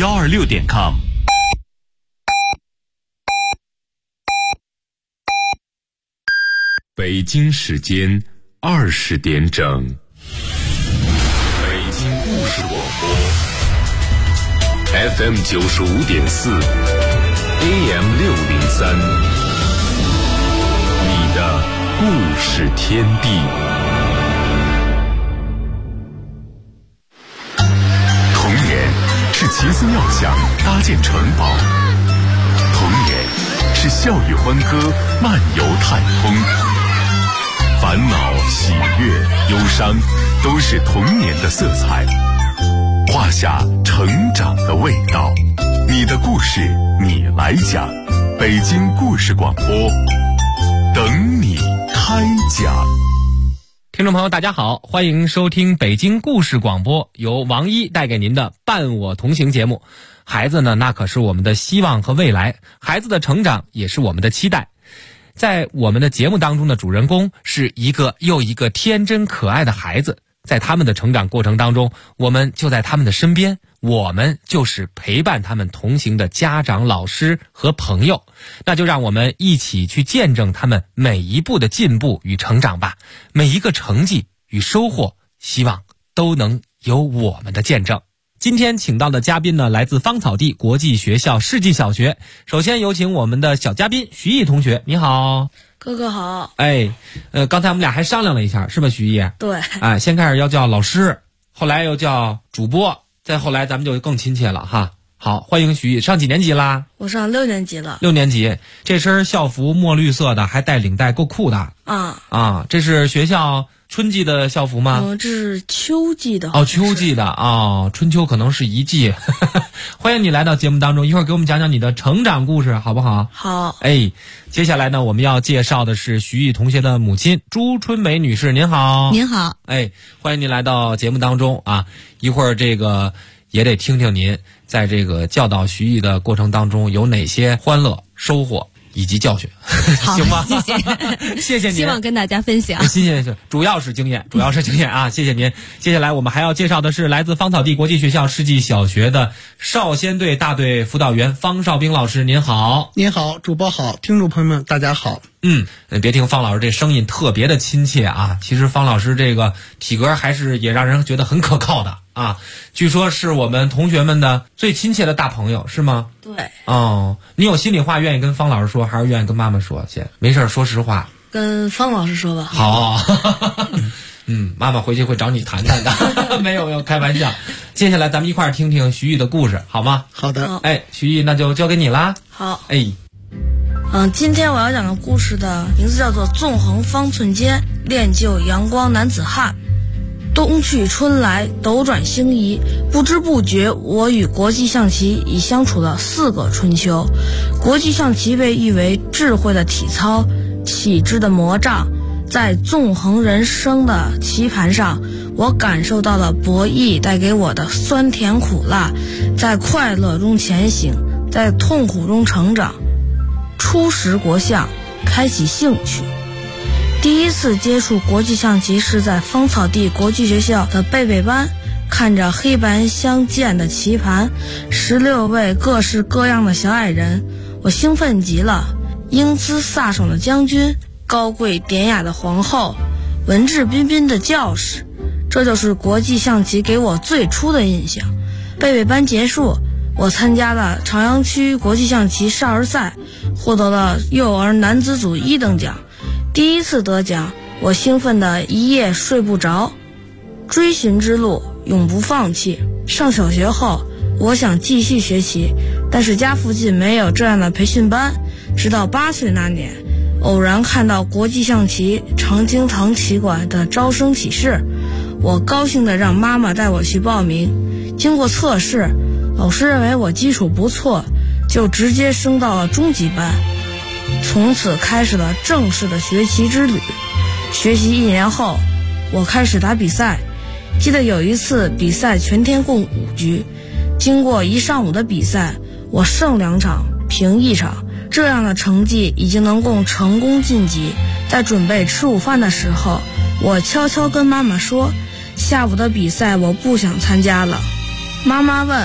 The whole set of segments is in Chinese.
126.com。北京时间20点整，北京故事广播 FM 95.4 AM 603，你的故事天地。童年是奇思妙想搭建城堡，童年是笑语欢歌漫游太空，烦恼、喜悦、忧伤，都是童年的色彩，画下成长的味道。你的故事，你来讲。北京故事广播，等你开讲。 听众朋友大家好，欢迎收听北京故事广播，由王一带给您的伴我同行节目。孩子呢，那可是我们的希望和未来，孩子的成长也是我们的期待。在我们的节目当中的主人公是一个又一个天真可爱的孩子，在他们的成长过程当中，我们就在他们的身边，我们就是陪伴他们同行的家长、老师和朋友。那就让我们一起去见证他们每一步的进步与成长吧，每一个成绩与收获，希望都能有我们的见证。今天请到的嘉宾呢，来自芳草地国际学校世纪小学。首先有请我们的小嘉宾徐毅同学，你好。 哥哥好。 刚才我们俩还商量了一下，是吧，徐毅？ 对。 先开始要叫老师，后来又叫主播，再后来咱们就更亲切了哈。好，欢迎徐毅。上几年级啦？ 我上6年级了。 6年级，这身校服墨绿色的，还带领带，够酷的。这是学校春季的校服吗？ 这是秋季的。 秋季的春秋可能是一季。欢迎你来到节目当中，一会儿给我们讲讲你的成长故事，好不好？ 好。 接下来呢，我们要介绍的是徐毅同学的母亲朱春梅女士，您好。 您好。 欢迎您来到节目当中啊！一会儿这个也得听听您在这个教导徐毅的过程当中有哪些欢乐、收获以及教训，行吗？ 谢谢， 谢谢您。 希望跟大家分享。 谢谢，主要是经验啊！谢谢您。接下来我们还要介绍的是来自芳草地国际学校世纪小学的少先队大队辅导员方少兵老师，您好。 您好，主播好，听众朋友们大家好。 别听方老师这声音特别的亲切啊，其实方老师这个体格还是也让人觉得很可靠的啊。据说是我们同学们的最亲切的大朋友，是吗？ 对。 你有心里话愿意跟方老师说，还是愿意跟妈妈说？没事说实话。 跟方老师说吧。 好。妈妈回去会找你谈谈的。没有，开玩笑。接下来咱们一块儿听听徐毅的故事，好吗？ 好的。 徐毅，那就交给你啦。 好。今天我要讲的故事的名字叫做《纵横方寸间，练就阳光男子汉》。冬去春来，斗转星移，不知不觉我与国际象棋已相处了4个春秋。国际象棋被誉为智慧的体操，体质的魔杖。在纵横人生的棋盘上，我感受到了博弈带给我的酸甜苦辣，在快乐中前行，在痛苦中成长。初识国象，开启兴趣。第一次接触国际象棋是在芳草地国际学校的贝贝班，看着黑白相间的棋盘，16位各式各样的小矮人，我兴奋极了。英姿飒爽的将军，高贵典雅的皇后，文质彬彬的教士，这就是国际象棋给我最初的印象。贝贝班结束，我参加了朝阳区国际象棋少儿赛，获得了幼儿男子组1等奖。第一次得奖，我兴奋得一夜睡不着。追寻之路，永不放弃。上小学后，我想继续学棋，但是家附近没有这样的培训班。直到8岁那年，偶然看到国际象棋常青堂棋馆的招生启事，我高兴地让妈妈带我去报名。经过测试，老师认为我基础不错，就直接升到了中级班。从此开始了正式的学棋之旅。学习1年后，我开始打比赛。记得有一次比赛全天共5局，经过1上午的比赛，我胜2场，平1场。这样的成绩已经能够成功晋级。在准备吃午饭的时候，我悄悄跟妈妈说，下午的比赛我不想参加了。妈妈问，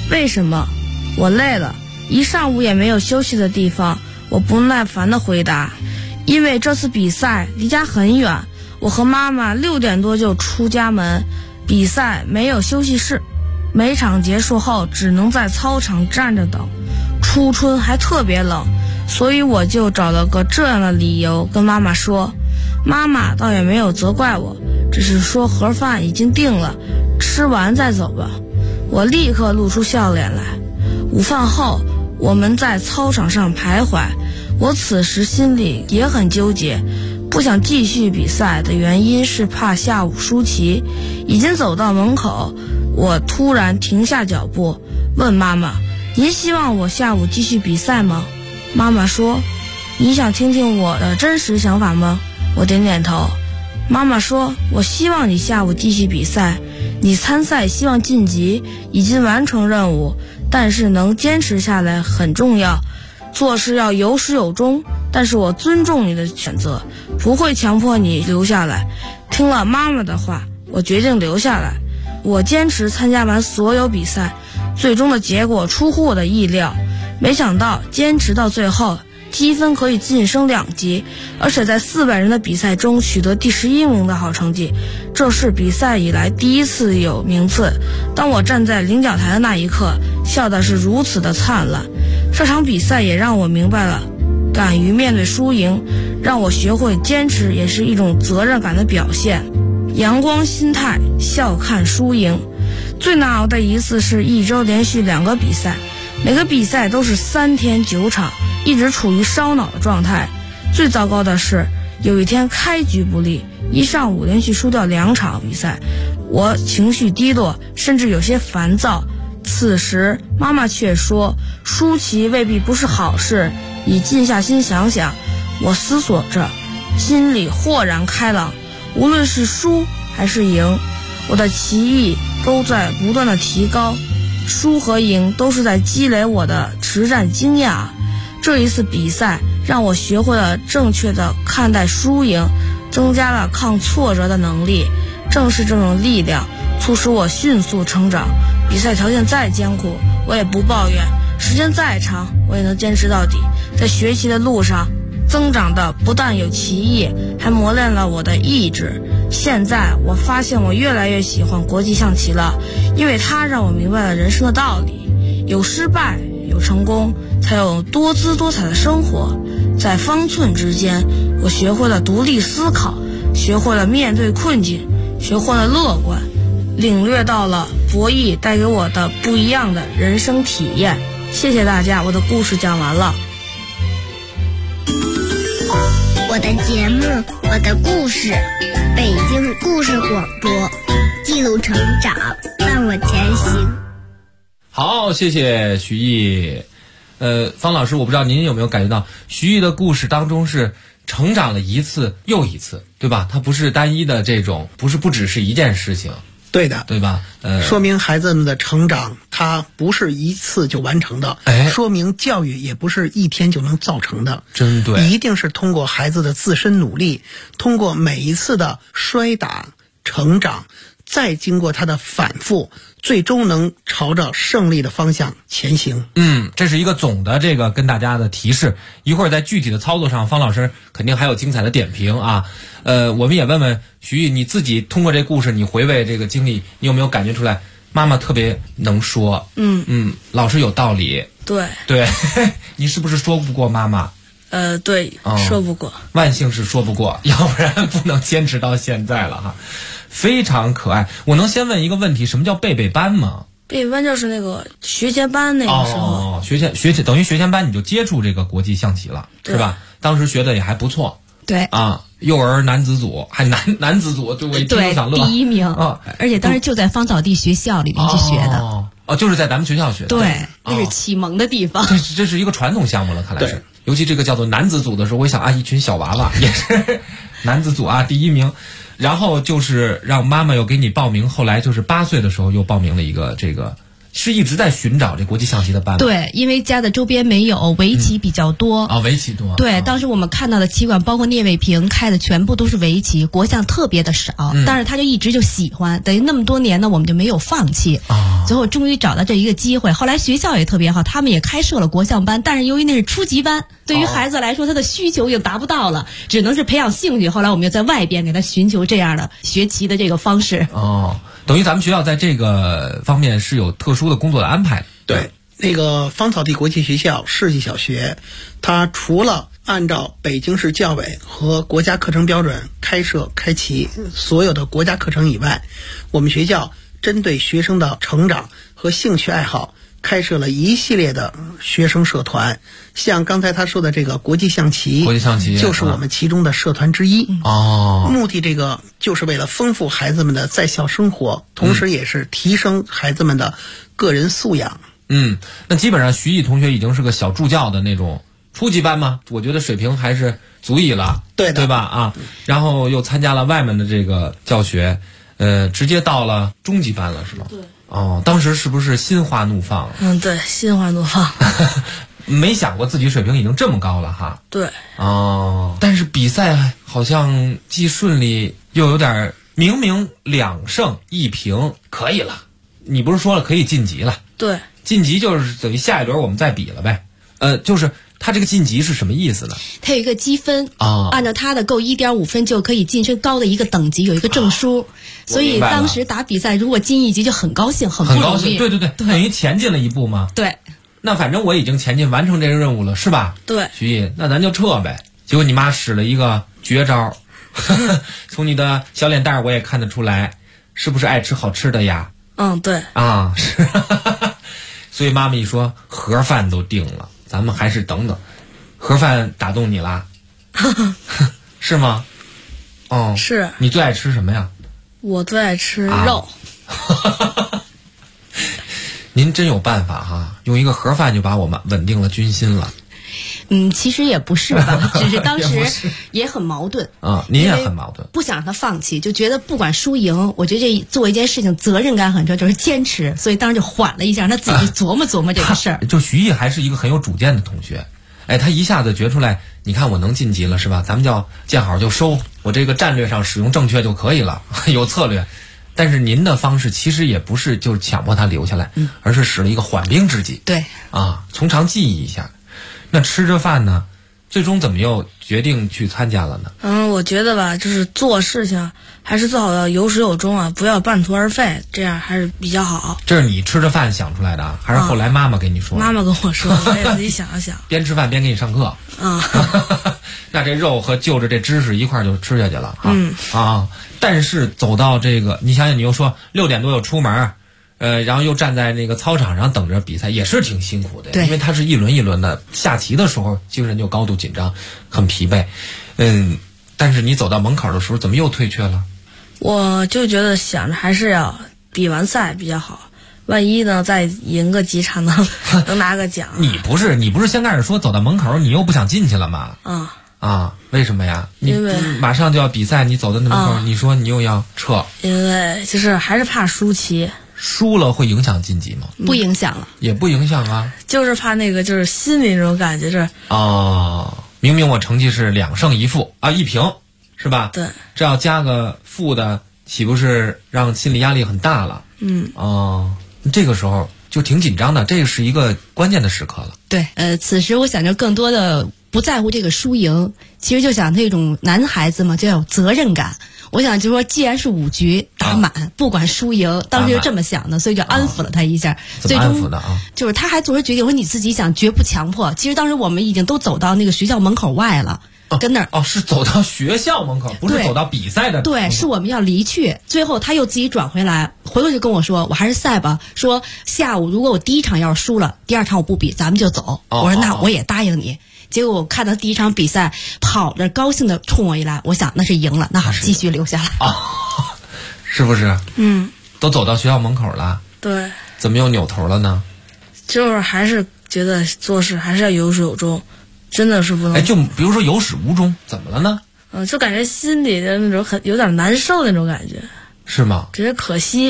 为什么？我累了，一上午也没有休息的地方。我不耐烦地回答，因为这次比赛离家很远，我和妈妈6点多就出家门，比赛没有休息室，每场结束后只能在操场站着等。初春还特别冷，所以我就找了个这样的理由跟妈妈说。妈妈倒也没有责怪我，只是说盒饭已经定了，吃完再走吧。我立刻露出笑脸来。午饭后，我们在操场上徘徊，我此时心里也很纠结，不想继续比赛的原因是怕下午输齐。已经走到门口，我突然停下脚步，问妈妈：“您希望我下午继续比赛吗？”妈妈说：“你想听听我的真实想法吗？”我点点头。妈妈说：“我希望你下午继续比赛，你参赛希望晋级，已经完成任务，但是能坚持下来很重要，做事要有始有终，但是我尊重你的选择，不会强迫你留下来。”听了妈妈的话，我决定留下来。我坚持参加完所有比赛，最终的结果出乎我的意料，没想到坚持到最后，积分可以晋升2级，而且在400人的比赛中取得第11名的好成绩，这是比赛以来第一次有名次。当我站在领奖台的那一刻，笑的是如此的灿烂。这场比赛也让我明白了，敢于面对输赢，让我学会坚持也是一种责任感的表现。阳光心态，笑看输赢。最难熬的一次是1周连续2个比赛，每个比赛都是3天9场，一直处于烧脑的状态。最糟糕的是，有一天开局不利，一上午连续输掉2场比赛，我情绪低落，甚至有些烦躁。此时妈妈却说，输棋未必不是好事，你静下心想想。我思索着，心里豁然开朗，无论是输还是赢，我的棋艺都在不断的提高，输和赢都是在积累我的实战经验啊。这一次比赛让我学会了正确的看待输赢，增加了抗挫折的能力。正是这种力量促使我迅速成长。比赛条件再艰苦，我也不抱怨；时间再长，我也能坚持到底。在学习的路上，增长的不但有棋艺，还磨练了我的意志。现在我发现我越来越喜欢国际象棋了，因为它让我明白了人生的道理，有失败，有成功，才有多姿多彩的生活。在方寸之间，我学会了独立思考，学会了面对困境，学会了乐观，领略到了博弈带给我的不一样的人生体验。谢谢大家，我的故事讲完了。 我的节目，我的故事，北京故事广播，记录成长，伴我前行。 好，谢谢徐艺。方老师，我不知道您有没有感觉到徐艺的故事当中是成长了一次又一次，对吧？它不是单一的这种，不只是一件事情。 对的， 对吧？ 说明孩子们的成长，它不是一次就完成的。说明教育也不是一天就能造成的。 真对， 一定是通过孩子的自身努力，通过每一次的摔打、成长，再经过他的反复，最终能朝着胜利的方向前行。 这是一个总的这个跟大家的提示。一会儿在具体的操作上，方老师肯定还有精彩的点评啊。我们也问问徐艺，你自己通过这故事，你回味这个经历，你有没有感觉出来妈妈特别能说？老师有道理。对，你是不是说不过妈妈？ 对，说不过。 万幸是说不过，要不然不能坚持到现在了哈。非常可爱。我能先问一个问题，什么叫贝贝班吗？ 贝贝班就是那个学前班那个时候。 学前等于学前班你就接触这个国际象棋了，是吧？当时学的也还不错。 对啊，幼儿男子组还男子组，就我一听就想乐。 对，第1名啊！而且当时就在芳草地学校里面去学的。 就是在咱们学校学的。 对，那是启蒙的地方。 这是一个传统项目了，看来是。尤其这个叫做男子组的时候，我想一群小娃娃也是男子组啊，第1名。然后就是让妈妈又给你报名，后来就是8岁的时候又报名了一个这个是一直在寻找这国际象棋的班吗？ 对，因为家的周边没有，围棋比较多。 围棋多。 对，当时我们看到的棋馆，包括聂卫平开的全部都是围棋，国象特别的少。但是他就一直就喜欢，等于那么多年呢，我们就没有放弃。最后终于找到这一个机会。后来学校也特别好，他们也开设了国象班，但是由于那是初级班，对于孩子来说，他的需求也达不到了，只能是培养兴趣。后来我们又在外边给他寻求这样的学棋的这个方式。 等于咱们学校在这个方面是有特殊的工作的安排。 对，那个芳草地国际学校世纪小学，它除了按照北京市教委和国家课程标准开启所有的国家课程以外，我们学校针对学生的成长和兴趣爱好开设了一系列的学生社团，像刚才他说的这个国际象棋就是我们其中的社团之一。目的这个就是为了丰富孩子们的在校生活，同时也是提升孩子们的个人素养。 那基本上徐毅同学已经是个小助教的那种初级班嘛，我觉得水平还是足以了，对吧？然后又参加了外面的这个教学，直接到了中级班了，是吗？ 对。 当时是不是心花怒放？ 对，心花怒放。 没想过自己水平已经这么高了哈。 对。 但是比赛好像既顺利又有点明明2胜1平，可以了。你不是说了可以晋级了？ 对。 晋级就是等于下一轮我们再比了呗。就是他这个晋级是什么意思呢？ 他有一个积分按照他的够1.5分就可以晋升高的一个等级，有一个证书。所以当时打比赛如果进1级就很高兴，很不容易。 对，等于前进了一步嘛。 对。 那反正我已经前进完成这个任务了，是吧？ 对。 徐毅，那咱就撤呗。结果你妈使了一个绝招，从你的小脸蛋我也看得出来，是不是爱吃好吃的呀？ 对。 是。所以妈妈一说盒饭都定了，咱们还是等等。盒饭打动你啦？是吗？ 是。 你最爱吃什么呀？ 我最爱吃肉。 您真有办法哈，用一个盒饭就把我们稳定了军心了。 其实也不是吧，只是当时也很矛盾您也很矛盾， 不想让他放弃，就觉得不管输赢，我觉得这做一件事情责任感很重，就是坚持，所以当时就缓了一下，让他自己琢磨琢磨这个事儿。 就徐毅还是一个很有主见的同学，他一下子觉出来，你看我能晋级了是吧？咱们叫见好就收，我这个战略上使用正确就可以了，有策略。但是您的方式其实也不是就是强迫他留下来，而是使了一个缓兵之计。 对从长计议一下。那吃着饭呢，最终怎么又决定去参加了呢？ 我觉得吧，就是做事情还是最好要有始有终啊，不要半途而废，这样还是比较好。 这是你吃着饭想出来的啊，还是后来妈妈跟你说的？ 妈妈跟我说，我也自己想了想。 边吃饭边给你上课。那这肉和就着这知识一块就吃下去了但是走到这个，你想想，你又说6点多又出门。然后又站在那个操场上等着比赛，也是挺辛苦的。 对， 因为他是一轮一轮的下棋的时候，精神就高度紧张，很疲惫。但是你走到门口的时候，怎么又退却了？ 我就觉得想着还是要比完赛比较好，万一呢再赢个几场能拿个奖。 你不是先开始说走到门口你又不想进去了吗？为什么呀？你马上就要比赛，你走到那门口，你说你又要撤？ 因为就是还是怕输棋。 输了会影响晋级吗？ 不影响了， 也不影响啊。 就是怕那个，就是心里那种感觉，就是明明我成绩是2胜1负1平，是吧？ 对。 这要加个负的，岂不是让心理压力很大了？这个时候就挺紧张的，这是一个关键的时刻了。 对，此时我想着更多的不在乎这个输赢，其实就想那种男孩子嘛，就要有责任感。我想就说，既然是5局打满，不管输赢，当时就这么想的，所以就安抚了他一下。 怎么安抚的啊？ 就是他还做出决定，我说你自己想，绝不强迫。其实当时我们已经都走到那个学校门口外了，跟那儿是走到学校门口，不是走到比赛的。 对，是我们要离去。最后他又自己转回来，回头就跟我说，我还是赛吧。说下午如果我第1场要是输了，第2场我不比，咱们就走。我说那我也答应你。结果我看到第1场比赛跑着高兴的冲我一来，我想那是赢了，那好继续留下来。 是不是？都走到学校门口了。 对。 怎么又扭头了呢？ 就是还是觉得做事还是要有始有终，真的是不能。 就比如说有始无终，怎么了呢？ 就感觉心里的那种有点难受那种感觉。 是吗？ 只是可惜。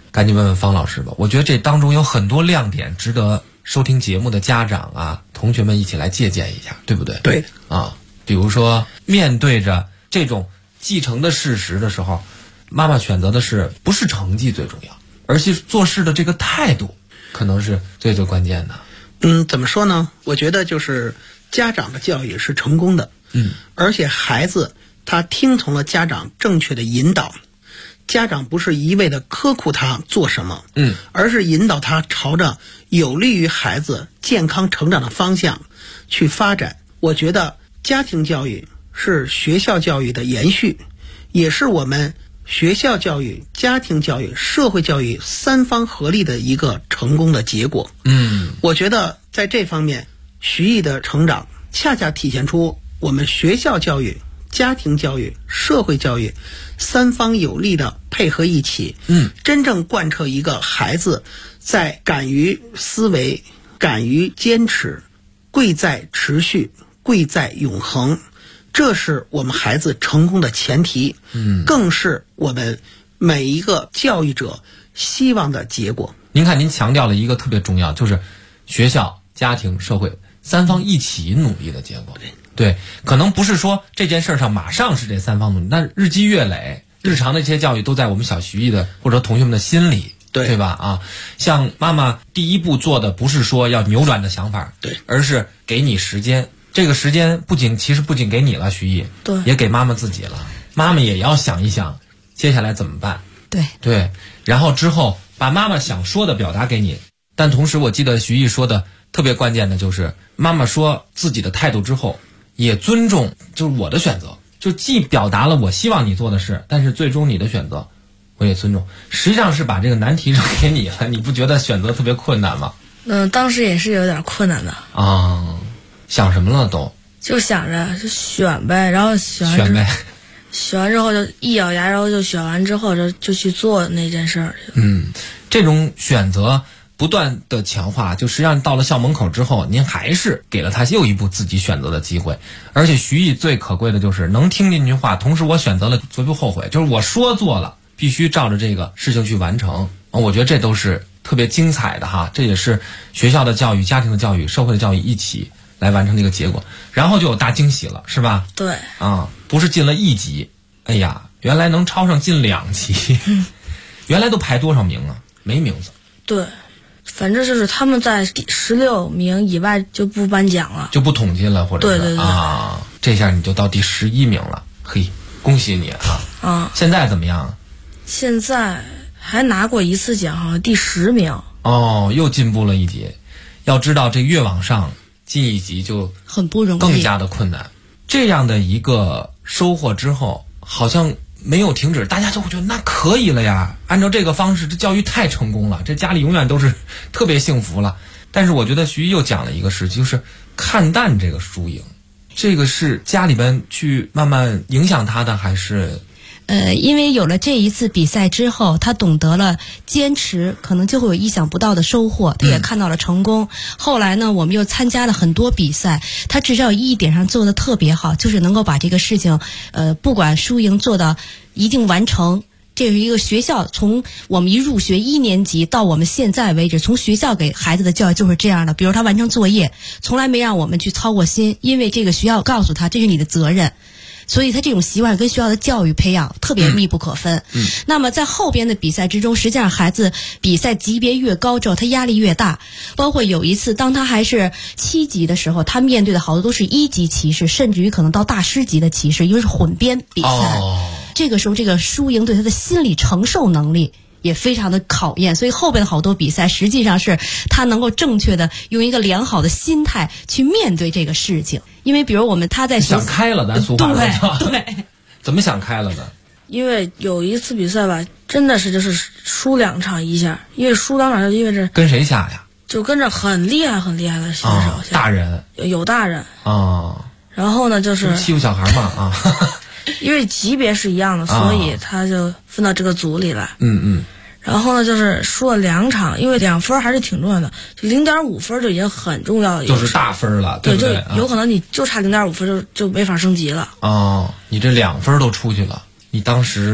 赶紧问问方老师吧。我觉得这当中有很多亮点，值得收听节目的家长啊、同学们一起来借鉴一下，对不对？ 对啊，比如说面对着这种继承的事实的时候，妈妈选择的是不是成绩最重要，而是做事的这个态度，可能是最关键的。 怎么说呢？我觉得就是家长的教育是成功的，而且孩子他听从了家长正确的引导，家长不是一味的苛酷他做什么，而是引导他朝着有利于孩子健康成长的方向去发展。我觉得家庭教育是学校教育的延续，也是我们学校教育、家庭教育、社会教育三方合力的一个成功的结果。我觉得在这方面，徐毅的成长恰恰体现出我们学校教育、家庭教育、社会教育三方有力的配合一起，真正贯彻一个孩子在敢于思维、敢于坚持、贵在持续、贵在永恒。这是我们孩子成功的前提，更是我们每一个教育者希望的结果。 您看，您强调了一个特别重要，就是学校、家庭、社会三方一起努力的结果。对，可能不是说这件事上马上是这三方努力，但日积月累，日常的一些教育都在我们小徐毅的或者同学们的心里，对吧？啊，像妈妈第一步做的不是说要扭转的想法， 对， 而是给你时间。这个时间其实不仅给你了，徐毅， 对， 也给妈妈自己了。妈妈也要想一想，接下来怎么办？对，然后之后把妈妈想说的表达给你。但同时，我记得徐毅说的特别关键的就是，妈妈说自己的态度之后，也尊重就是我的选择，就既表达了我希望你做的事，但是最终你的选择我也尊重。实际上是把这个难题扔给你了，你不觉得选择特别困难吗？ 当时也是有点困难的啊。想什么了都？ 就想着就选呗，然后选完之后就一咬牙，然后就选完之后就去做那件事儿。 这种选择不断的强化，就实际上到了校门口之后，您还是给了他又一步自己选择的机会。而且徐毅最可贵的就是能听进去话，同时我选择了绝不后悔，就是我说做了，必须照着这个事情去完成。我觉得这都是特别精彩的哈，这也是学校的教育、家庭的教育、社会的教育一起来完成这个结果，然后就有大惊喜了，是吧？ 对啊，不是进了1级，哎呀，原来能超上进2级，原来都排多少名啊？没名字。 对，反正就是他们在第16名以外就不颁奖了， 就不统计了，或者是对啊，这下你就到第11名了，嘿，恭喜你啊！现在怎么样？ 现在还拿过一次奖，好像第10名。 哦，又进步了1级。要知道，这越往上进1级就很不容易， 更加的困难。这样的一个收获之后，好像没有停止，大家就会觉得那可以了呀。按照这个方式，这教育太成功了，这家里永远都是特别幸福了。但是我觉得徐毅又讲了一个事，就是看淡这个输赢。这个是家里边去慢慢影响他的，还是？ 因为有了这一次比赛之后，他懂得了坚持，可能就会有意想不到的收获。他也看到了成功。后来呢，我们又参加了很多比赛，他至少有一点上做得特别好，就是能够把这个事情，不管输赢做到一定完成。这是一个学校，从我们一入学1年级到我们现在为止，从学校给孩子的教育就是这样的。比如他完成作业，从来没让我们去操过心，因为这个学校告诉他这是你的责任。所以他这种习惯跟学校的教育培养特别密不可分。那么在后边的比赛之中，实际上孩子比赛级别越高之后，他压力越大。包括有一次，当他还是7级的时候，他面对的好多都是1级棋士，甚至于可能到大师级的棋士，因为是混编比赛。这个时候，这个输赢对他的心理承受能力也非常的考验，所以后边的好多比赛实际上是他能够正确的用一个良好的心态去面对这个事情。因为比如他在想开了，咱俗话说， 对， 怎么想开了呢？ 因为有一次比赛吧，真的是就是输2场一下，因为输2场就意味着跟谁下呀？ 就跟着很厉害的选手， 大人有大人啊。 然后呢，就是欺负小孩嘛啊。 因为级别是一样的，所以他就分到这个组里来。然后呢，就是输了2场，因为2分还是挺重要的，就0.5分就已经很重要了， 就是大分了，对不对？ 就有可能你就差0.5分就没法升级了。 你这2分都出去了，你当时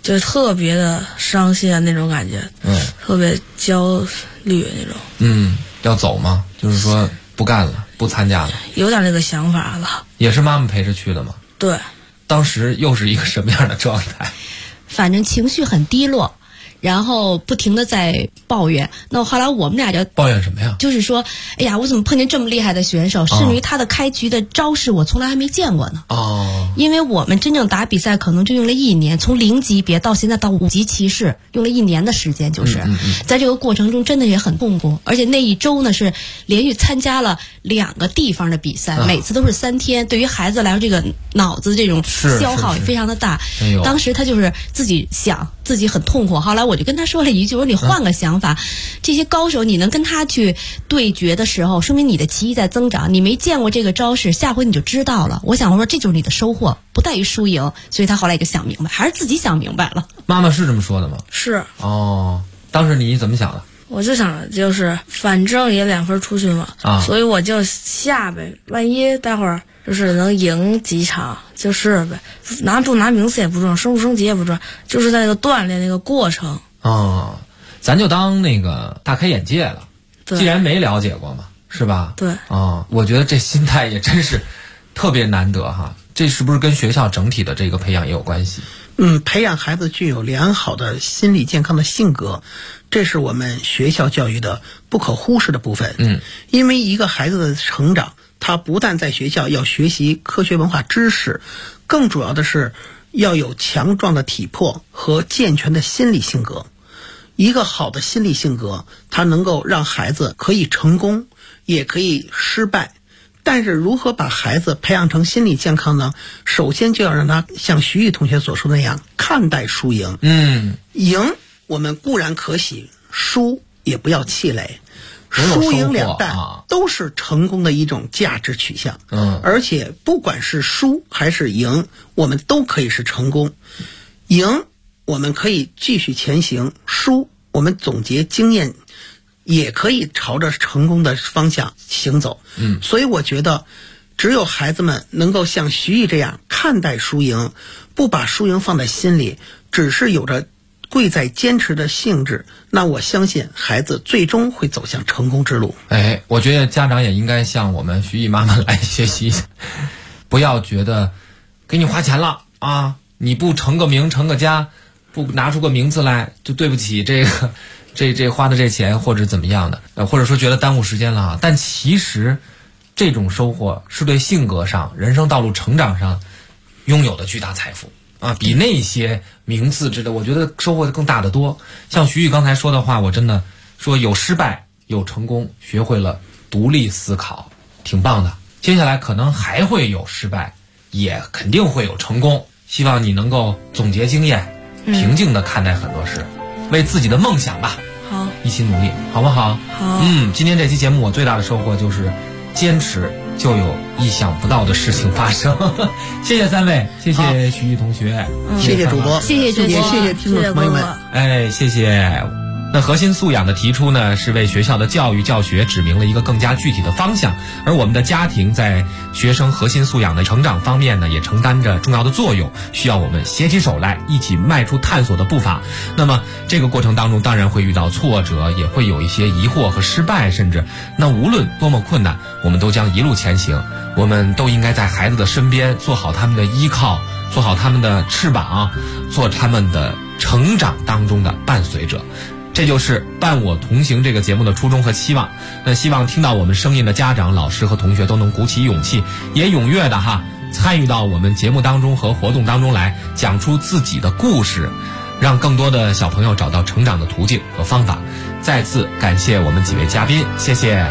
就特别的伤心啊那种感觉，特别焦虑那种。 要走吗？就是说不干了，不参加了。 有点那个想法了。 也是妈妈陪着去的吗？ 对。 当时又是一个什么样的状态？ 反正情绪很低落。然后不停的在抱怨，那后来我们俩就抱怨什么呀？ 就是说，哎呀，我怎么碰见这么厉害的选手？甚至于他的开局的招式我从来还没见过呢。因为我们真正打比赛可能就用了1年，从0级别到现在到5级骑士，用了1年的时间，就是在这个过程中真的也很痛苦。而且那一周呢是连续参加了2个地方的比赛，每次都是3天，对于孩子来说，这个脑子这种消耗也非常的大。当时他就是自己想自己很痛苦，后来我就跟他说了一句，我说你换个想法，这些高手你能跟他去对决的时候，说明你的棋艺在增长，你没见过这个招式，下回你就知道了。我说这就是你的收获，不在于输赢。所以他后来就想明白，还是自己想明白了。 妈妈是这么说的吗？ 是。 当时你怎么想的？ 我就想就是反正也2分出去嘛，所以我就下呗，万一待会儿就是能赢几场就是呗，拿不拿名次也不重要，升不升级也不重要，就是在那个锻炼那个过程。 咱就当那个大开眼界了。既然没了解过嘛，是吧？ 对。 我觉得这心态也真是特别难得哈。这是不是跟学校整体的这个培养也有关系？ 培养孩子具有良好的心理健康的性格，这是我们学校教育的不可忽视的部分。因为一个孩子的成长，他不但在学校要学习科学文化知识，更主要的是要有强壮的体魄和健全的心理性格。一个好的心理性格，它能够让孩子可以成功，也可以失败。但是如何把孩子培养成心理健康呢？首先就要让他像徐毅同学所说的那样看待输赢。赢我们固然可喜，输也不要气馁。输赢两淡都是成功的一种价值取向。而且不管是输还是赢，我们都可以是成功。赢我们可以继续前行，输我们总结经验，也可以朝着成功的方向行走。所以我觉得只有孩子们能够像徐毅这样看待输赢，不把输赢放在心里，只是有着贵在坚持的性质，那我相信孩子最终会走向成功之路。 我觉得家长也应该向我们徐毅妈妈来学习，不要觉得给你花钱了啊，你不成个名成个家，不拿出个名字来，就对不起这个这花的这钱或者怎么样的，或者说觉得耽误时间了啊。但其实这种收获是对性格上、人生道路成长上拥有的巨大财富啊，比那些名次之类的，我觉得收获更大得多。像徐毅刚才说的话，我真的说有失败有成功，学会了独立思考，挺棒的。接下来可能还会有失败，也肯定会有成功，希望你能够总结经验，平静地看待很多事，为自己的梦想吧， 好， 一起努力，好不好？ 好。 今天这期节目我最大的收获就是坚持就有意想不到的事情发生。谢谢3位，谢谢徐毅同学， 谢谢主播， 谢谢主播， 也谢谢听众朋友们。 谢谢。那核心素养的提出呢，是为学校的教育教学指明了一个更加具体的方向，而我们的家庭在学生核心素养的成长方面呢，也承担着重要的作用，需要我们携起手来，一起迈出探索的步伐。那么这个过程当中当然会遇到挫折，也会有一些疑惑和失败，甚至那无论多么困难，我们都将一路前行。我们都应该在孩子的身边，做好他们的依靠，做好他们的翅膀，做他们的成长当中的伴随者。这就是伴我同行这个节目的初衷和期望。那希望听到我们声音的家长、老师和同学都能鼓起勇气，也踊跃的参与到我们节目当中和活动当中来，讲出自己的故事，让更多的小朋友找到成长的途径和方法。再次感谢我们几位嘉宾，谢谢。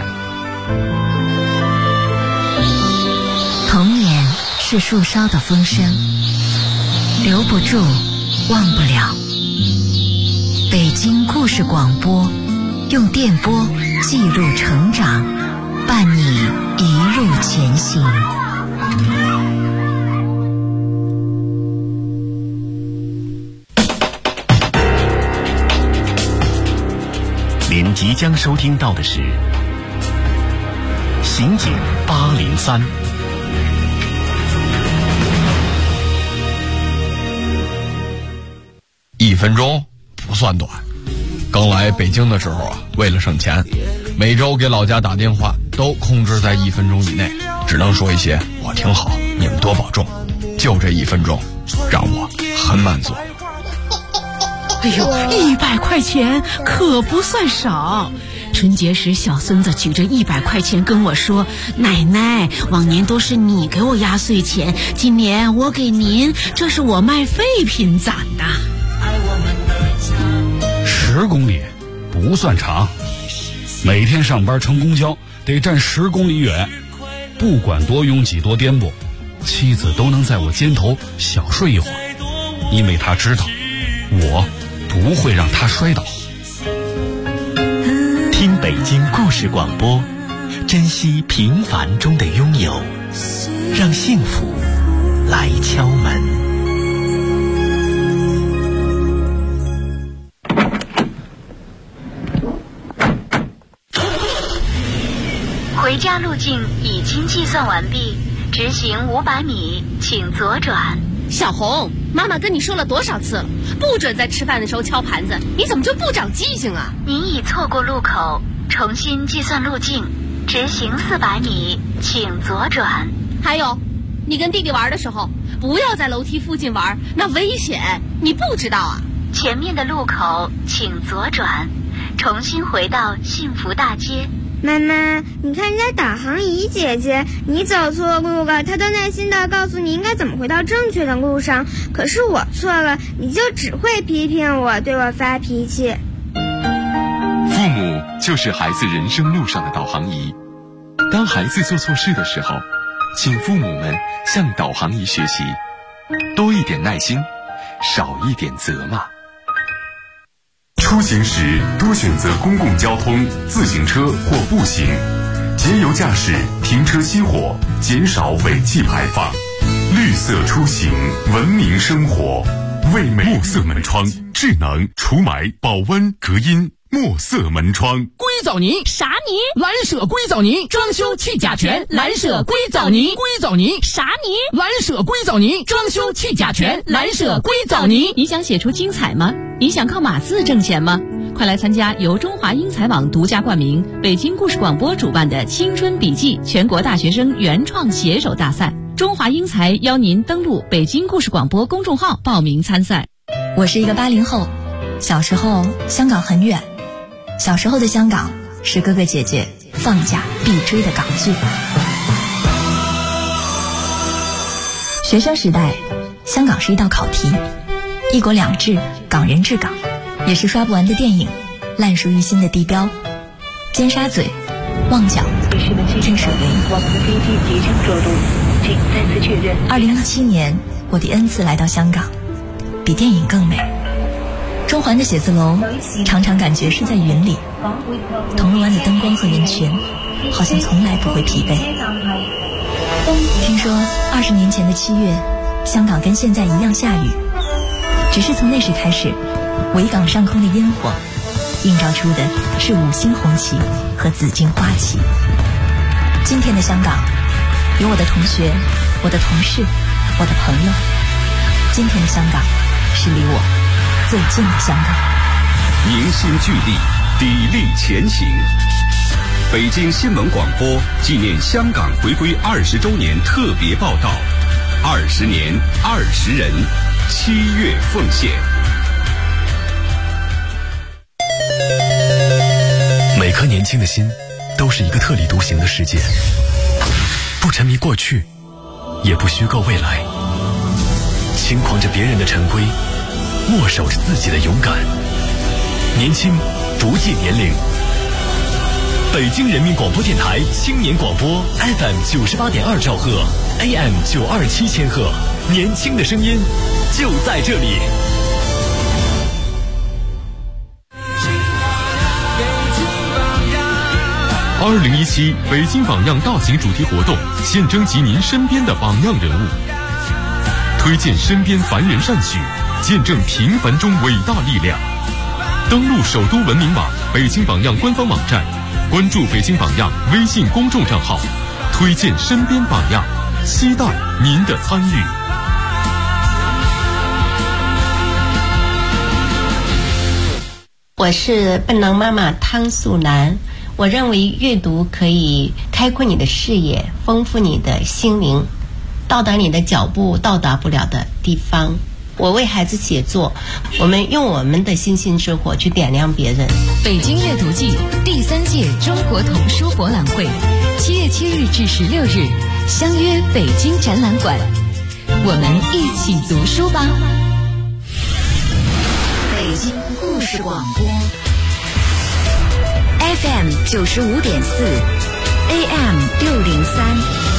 童年是树梢的风声，留不住，忘不了。北京故事广播，用电波记录成长，伴你一路前行。 您即将收听到的是刑警803。 1分钟不算短。刚来北京的时候啊，为了省钱，每周给老家打电话都控制在1分钟以内，只能说一些我挺好，你们多保重。就这1分钟，让我很满足。 哎呦，100块钱可不算少。春节时，小孙子举着100块钱跟我说：“奶奶，往年都是你给我压岁钱，今年我给您，这是我卖废品攒的。 ”10公里不算长，每天上班乘公交得站10公里远，不管多拥挤多颠簸，妻子都能在我肩头小睡一会儿，因为她知道我不会让她摔倒。 听北京故事广播，珍惜平凡中的拥有，让幸福来敲门。 回家路径已经计算完毕，直行500米，请左转。 小红，妈妈跟你说了多少次了，不准在吃饭的时候敲盘子，你怎么就不长记性啊？ 您已错过路口，重新计算路径，直行400米，请左转。 还有，你跟弟弟玩的时候，不要在楼梯附近玩，那危险，你不知道啊？ 前面的路口请左转，重新回到幸福大街。 妈妈，你看人家导航仪姐姐，你走错路了，她都耐心地告诉你应该怎么回到正确的路上。可是我错了，你就只会批评我，对我发脾气。 父母就是孩子人生路上的导航仪。当孩子做错事的时候，请父母们向导航仪学习，多一点耐心，少一点责骂。出行时多选择公共交通、自行车或步行，节油驾驶，停车熄火，减少尾气排放。绿色出行，文明生活。为美墨色门窗，智能除霾、保温、隔音。墨色门窗， 硅藻泥啥泥？ 蓝舍硅藻泥，装修去甲醛。蓝舍硅藻泥，硅藻泥啥泥？ 蓝舍硅藻泥，装修去甲醛。蓝舍硅藻泥。 你想写出精彩吗？你想靠码字挣钱吗？快来参加由中华英才网独家冠名、北京故事广播主办的青春笔记全国大学生原创写手大赛。中华英才邀您登录北京故事广播公众号报名参赛。 我是一个80后，小时候香港很远。小时候的香港是哥哥姐姐放假必追的港剧。学生时代，香港是一道考题，一国两制，港人治港，也是刷不完的电影，烂熟于心的地标，尖沙咀、旺角、天水围。2017年，我第 N 次来到香港，比电影更美。中环的写字楼常常感觉是在云里，铜锣湾的灯光和人群好像从来不会疲惫。听说20年前的7月，香港跟现在一样下雨，只是从那时开始，维港上空的烟火映照出的是5星红旗和紫荆花旗。今天的香港，有我的同学，我的同事，我的朋友。今天的香港是离我最近的香港。 凝心聚力，砥砺前行。北京新闻广播纪念香港回归20周年特别报道：20年20人，7月奉献。 每颗年轻的心都是一个特立独行的世界，不沉迷过去，也不虚构未来，轻狂着别人的陈规，默守着自己的勇敢。年轻不计年龄。北京人民广播电台青年广播 FM 98.2兆赫 AM 927千赫，年轻的声音就在这里。2017北京榜样大型主题活动，现征集您身边的榜样人物，推荐身边凡人善举，见证平凡中伟大力量。登录首都文明网、北京榜样官方网站，关注北京榜样微信公众账号，推荐身边榜样，期待您的参与。 我是笨狼妈妈汤素兰。我认为阅读可以开阔你的视野，丰富你的心灵，到达你的脚步到达不了的地方。我为孩子写作，我们用我们的星星之火去点亮别人。 北京阅读季第3届中国童书博览会7月7日至16日，相约北京展览馆，我们一起读书吧。北京故事广播 FM 95.4 AM 603，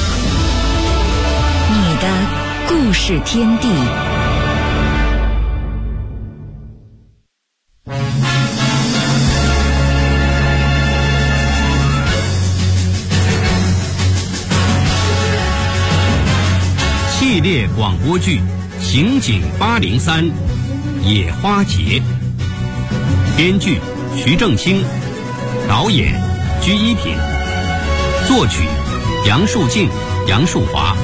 你的故事天地。 系列广播剧《刑警803野花节》，编剧徐正清，导演居一品，作曲杨树静、杨树华。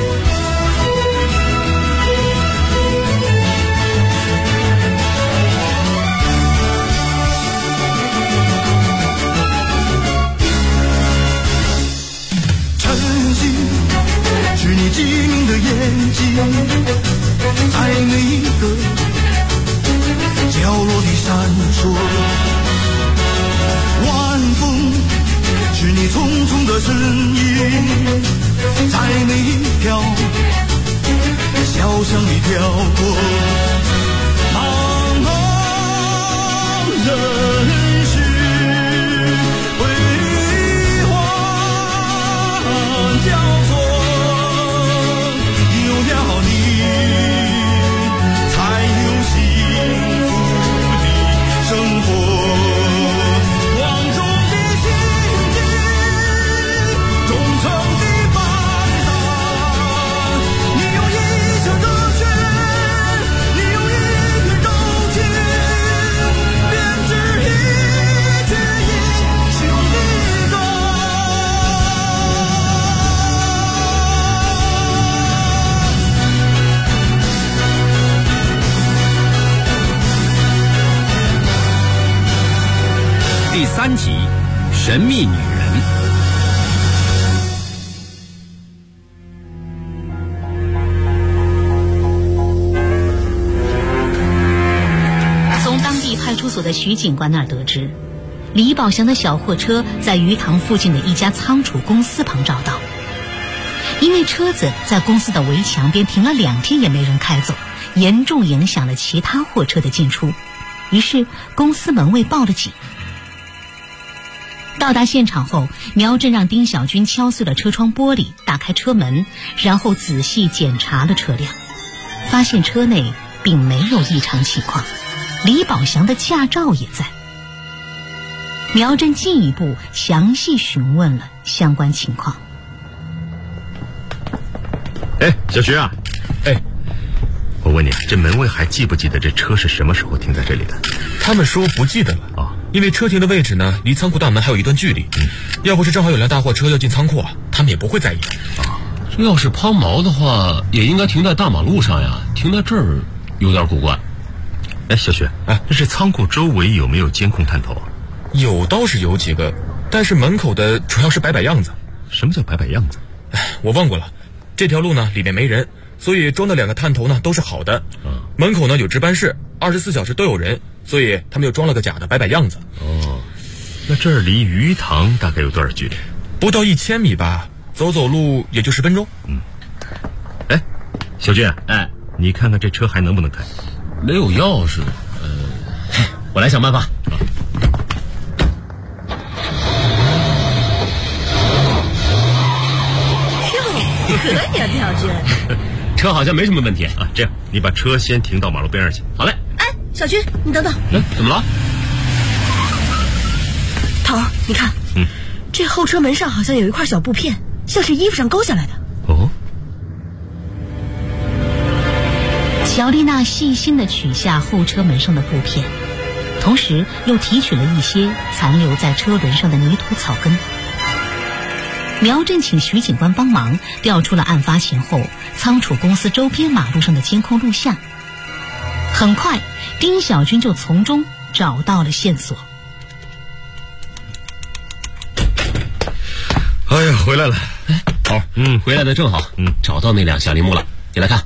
是你机灵的眼睛，在每一个角落里闪烁。晚风是你匆匆的身影，在每一条小巷里飘过。茫茫人世辉煌交错， 第3集《神秘女人》。 从当地派出所的徐警官那儿得知，李宝祥的小货车在鱼塘附近的一家仓储公司旁找到，因为车子在公司的围墙边停了2天也没人开走，严重影响了其他货车的进出，于是公司门卫报了警。到达现场后，苗振让丁小军敲碎了车窗玻璃，打开车门，然后仔细检查了车辆，发现车内并没有异常情况，李宝祥的驾照也在。苗振进一步详细询问了相关情况。 小徐啊，我问你，这门卫还记不记得这车是什么时候停在这里的？ 他们说不记得了啊，因为车停的位置呢，离仓库大门还有一段距离。要不是正好有辆大货车要进仓库啊，他们也不会在意啊。这要是抛锚的话，也应该停在大马路上呀，停在这儿有点古怪。 小徐，这仓库周围有没有监控探头啊？ 有，倒是有几个，但是门口的主要是摆样子。 什么叫摆样子？ 我问过了，这条路呢里面没人，所以装的2个探头呢都是好的。门口呢有值班室，24小时都有人，所以他们又装了个假的摆样子。 那这儿离鱼塘大概有多少距离？ 不到1000米吧，走路也就10分钟。 小军，你看看这车还能不能开？ 没有钥匙，我来想办法。 可以啊，丁小军。 车好像没什么问题啊。这样，你把车先停到马路边上去。 好嘞。 小军，你等等。 怎么了？ 头儿，你看，这后车门上好像有一块小布片，像是衣服上勾下来的。 乔丽娜细心地取下后车门上的布片，同时又提取了一些残留在车轮上的泥土草根。苗振请徐警官帮忙调出了案发前后仓储公司周边马路上的监控录像。很快，丁小军就从中找到了线索。 哎呀，回来了！哎，好，回来的正好，找到那辆夏利木了，你来看。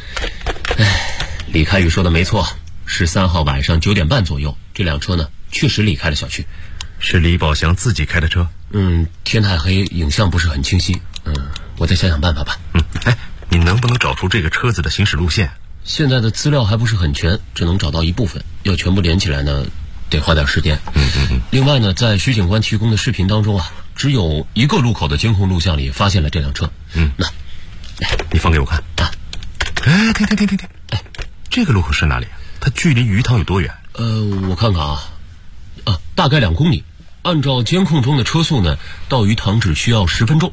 李开宇说的没错，13号晚上9点半左右，这辆车呢确实离开了小区。 是李宝祥自己开的车？ 天太黑，影像不是很清晰。我再想想办法吧。 你能不能找出这个车子的行驶路线？ 现在的资料还不是很全，只能找到一部分，要全部连起来呢，得花点时间。另外呢，在徐警官提供的视频当中啊，只有一个路口的监控录像里发现了这辆车。那， 你放给我看啊。停！这个路口是哪里？它距离鱼塘有多远？ 我看看啊，大概2公里。按照监控中的车速呢，到鱼塘只需要10分钟。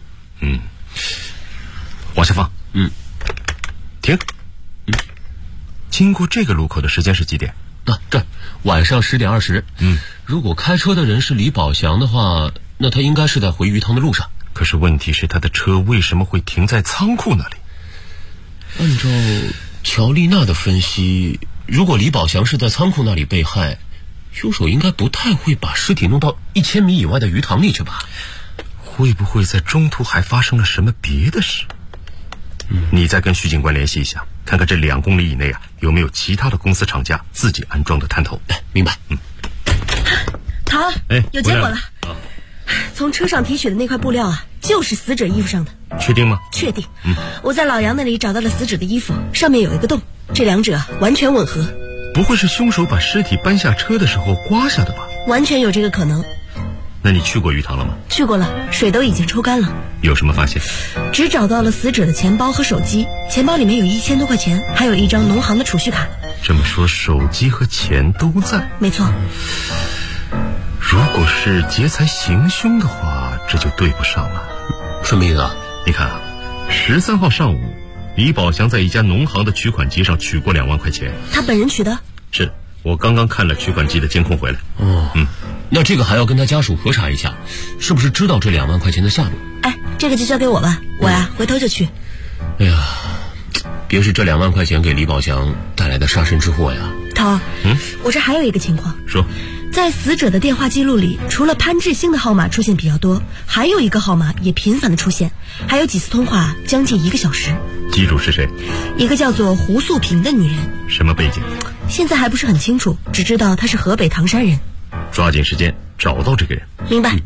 往下放。停。经过这个路口的时间是几点？ 这晚上10点20。如果开车的人是李宝祥的话，那他应该是在回鱼塘的路上。 可是问题是，他的车为什么会停在仓库那里？ 按照乔丽娜的分析，如果李宝祥是在仓库那里被害，凶手应该不太会把尸体弄到1000米以外的鱼塘里去吧？ 会不会在中途还发生了什么别的事？你再跟徐警官联系一下，看看这2公里以内啊有没有其他的公司厂家自己安装的探头。 明白。 唐，有结果了。从车上提取的那块布料啊，就是死者衣服上的。 确定吗？ 确定。我在老杨那里找到了死者的衣服，上面有一个洞，这2者完全吻合。 不会是凶手把尸体搬下车的时候刮下的吧？ 完全有这个可能。 那你去过鱼塘了吗？ 去过了，水都已经抽干了。 有什么发现？ 只找到了死者的钱包和手机，钱包里面有1000多块钱，还有一张农行的储蓄卡。 这么说，手机和钱都在？ 没错。 如果是劫财行凶的话，这就对不上了。 什么意思啊？ 你看啊，13号上午，李宝祥在一家农行的取款机上取过2万块钱。 他本人取的？ 是的，我刚刚看了取款机的监控回来。 那这个还要跟他家属核查一下，是不是知道这2万块钱的下落？ 这个就交给我吧，我呀回头就去。 哎呀，别是这2万块钱给李宝祥带来的杀身之祸呀！ 涛，我这还有一个情况。 说， 在死者的电话记录里，除了潘志兴的号码出现比较多，还有一个号码也频繁的出现，还有几次通话将近1个小时。 机主是谁？ 一个叫做胡素萍的女人。 什么背景？ 现在还不是很清楚，只知道她是河北唐山人。 抓紧时间找到这个人。 明白。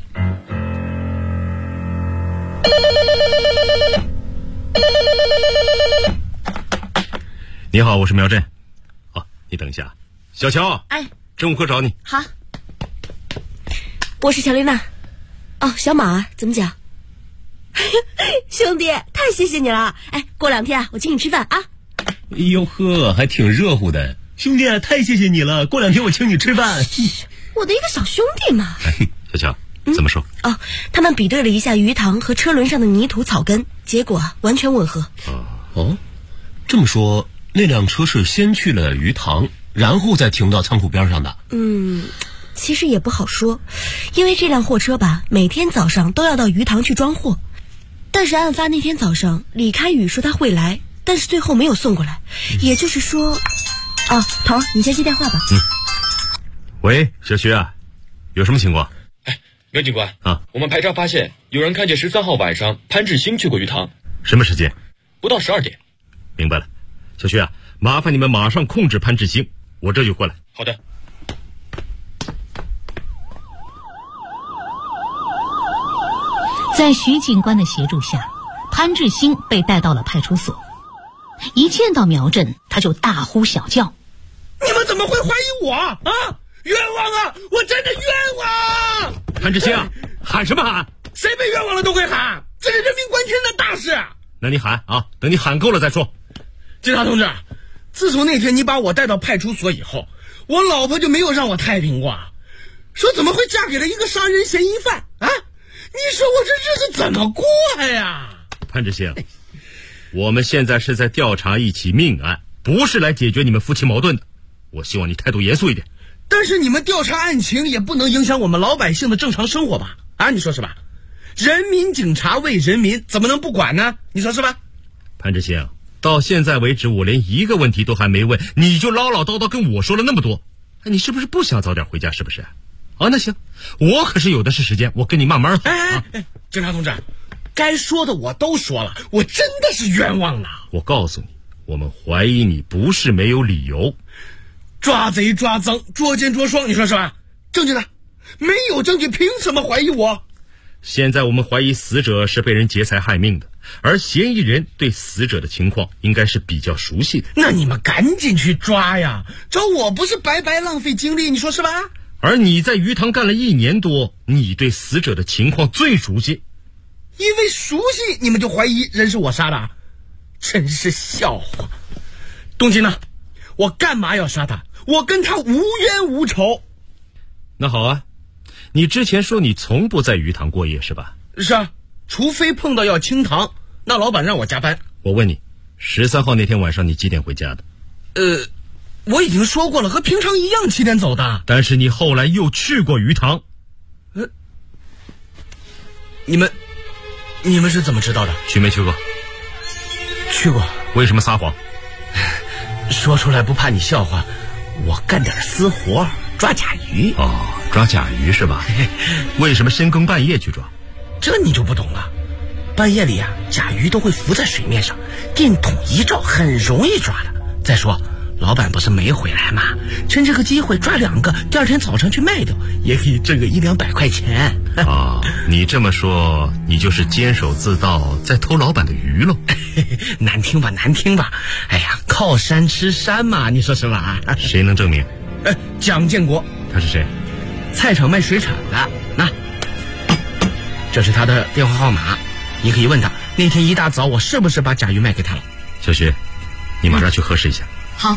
你好，我是苗震。你等一下，小乔。政务科找你。 好。我是乔丽娜。小马，怎么讲？兄弟，太谢谢你了。过2天我请你吃饭啊。 哎呦呵，还挺热乎的。兄弟，太谢谢你了，过2天我请你吃饭。 我的一个小兄弟嘛。 小乔，怎么说？ 他们比对了一下鱼塘和车轮上的泥土草根，结果完全吻合。 这么说，那辆车是先去了鱼塘，然后再停到仓库边上的？ 其实也不好说，因为这辆货车吧，每天早上都要到鱼塘去装货。但是案发那天早上，李开宇说他会来，但是最后没有送过来。也就是说，头，你先接电话吧。 喂，小徐啊，有什么情况？ 苗警官我们排查发现，有人看见13号晚上潘志兴去过鱼塘。 什么时间？ 不到12点。 明白了，小徐啊，麻烦你们马上控制潘志兴，我这就过来。 好的。 在徐警官的协助下，潘志兴被带到了派出所。一见到苗震，他就大呼小叫：“ 你们怎么会怀疑我冤枉啊！我真的冤枉！” 潘志兴，喊什么喊？ 谁被冤枉了都会喊，这是人命关天的大事。 那你喊等你喊够了再说。 警察同志，自从那天你把我带到派出所以后，我老婆就没有让我太平过，说怎么会嫁给了一个杀人嫌疑犯你说我这日子怎么过呀？ 潘志兴，我们现在是在调查一起命案，不是来解决你们夫妻矛盾的。我希望你态度严肃一点。 但是你们调查案情也不能影响我们老百姓的正常生活吧？你说是吧？人民警察为人民，怎么能不管呢？你说是吧？ 潘志兴，到现在为止我连一个问题都还没问，你就唠唠叨叨跟我说了那么多。 你是不是不想早点回家？是不是？啊，那行，我可是有的是时间，我跟你慢慢哎，警察同志，该说的我都说了，我真的是冤枉了。 我告诉你，我们怀疑你不是没有理由。 抓贼抓赃，捉奸捉双，你说是吧？证据呢？没有证据，凭什么怀疑我？ 现在我们怀疑死者是被人劫财害命的，而嫌疑人对死者的情况应该是比较熟悉的。 那你们赶紧去抓呀！找我不是白白浪费精力，你说是吧？ 而你在鱼塘干了1年多，你对死者的情况最熟悉。 因为熟悉，你们就怀疑人是我杀的，真是笑话。动机呢？我干嘛要杀他？我跟他无冤无仇。 那好啊，你之前说你从不在鱼塘过夜是吧？ 是啊，除非碰到要清堂，那老板让我加班。 我问你，13号那天晚上你几点回家的？ 我已经说过了，和平常一样7点走的。 但是你后来又去过鱼塘。 你们是怎么知道的？ 去没去过？ 去过。 为什么撒谎？ 说出来不怕你笑话，我干点私活，抓甲鱼。 哦，抓甲鱼是吧？为什么深更半夜去抓？ 这你就不懂了。半夜里啊，甲鱼都会浮在水面上，电筒一照很容易抓的。再说老板不是没回来吗？趁这个机会抓2个，第二天早上去卖掉，也可以挣个100-200块钱。 啊，你这么说，你就是监守自盗，在偷老板的鱼喽？ 难听吧，难听吧。哎呀，靠山吃山嘛，你说是吧？ 谁能证明？ 蒋建国。 他是谁？ 菜场卖水产的。那这是他的电话号码，你可以问他那天一大早我是不是把甲鱼卖给他了。 小徐，你马上去核实一下。 好。